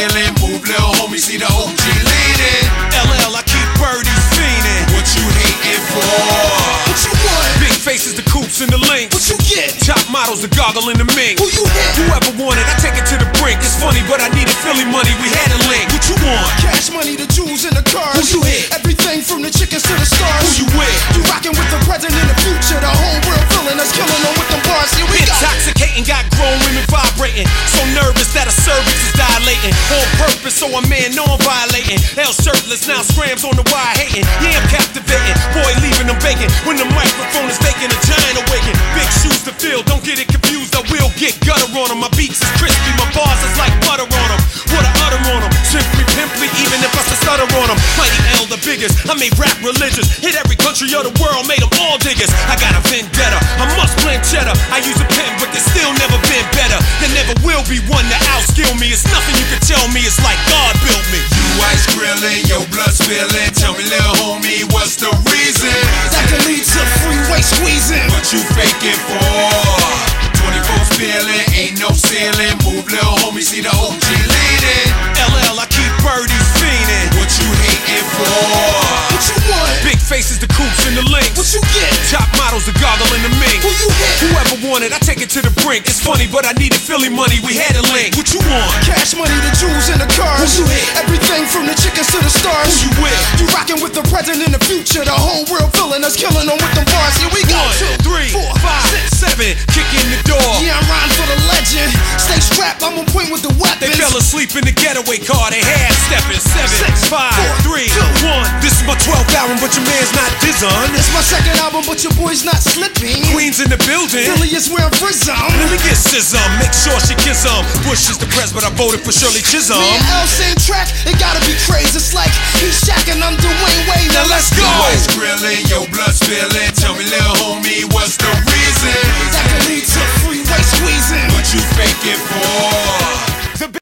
stealing. Move, little homie, see the OG leading. LL, I keep birdies fiending. What you hating for? What you want? Big faces, the coops and the links. What you get? Top models, the goggle and the mink. Who you hit? Whoever wanted, I take it to the brink. It's funny, but I needed Philly money, we had a link. What you want? Cash money, the jewels and the cars. Who you hit? Everything from the chickens to the stars. Who you with? You rockin' with the present and the future. The whole world feeling us, killing them with them bars. Here we go. Intoxicating, got grown women vibrating. So nervous that a cervix is dilating. On purpose, so a man know I'm violating. L shirtless, now scrams on the wire hating. Yeah, I'm captivating. Boy, leaving them vacant. When the microphone is vacant, a giant awaken. Big shoes to fill, don't get it confused. I will get gutter on them. My beats is crispy, my bars is like butter on them. What I utter on them, simply pimply, even if I stutter on them. Mighty L, the biggest. I made rap religious. Hit every country of the world, made them all diggers. I got a vendetta, I must blend cheddar. I use a pen, but there's still never been better. There never will be one to outskill me. It's nothing you can tell me, it's like God built me. You ice grilling, your blood spilling. Tell me, little homie, what's the reason? That can lead to freeway squeezing. What you faking for? 24 spilling, ain't no ceiling. Move, little homie, see the OG leading. LL, I keep birdies fiending. What you hating for? What you want? Big faces, the coops and the links. What you get? Top models, the goggle and the mink. Who you hit? Whoever wanted, I take it to the brink. It's funny, but I needed Philly money, we had a link. What you want? Cash money, the jewels and the cars. Who you hit? Everything from the chickens to the stars. Who you with? You rockin' with the present and the future. The whole world feeling us, killing them with them bars. Here we go. 1, 3, 4, 5, 6, 7. Kick in the door. Yeah, I'm riding for the legend. Stay strapped, I'm on point with the weapons. They fell asleep in the getaway car, they half stepping. 7, 6, 5, 4, 3, 2, 1. This is my 12th album, but your man's not Dizon. It's my second album, but your boy's not slipping. Queen's in the building. Philly is where I'm frizzum. Let me get Sizzum, make sure she kiss 'em. Bush is the press, but I voted for Shirley Chisholm. Me and L same track, it gotta be crazy. It's like he's Shaq and I'm Dwayne Wade. Now let's go. You ice grilling, your blood spilling.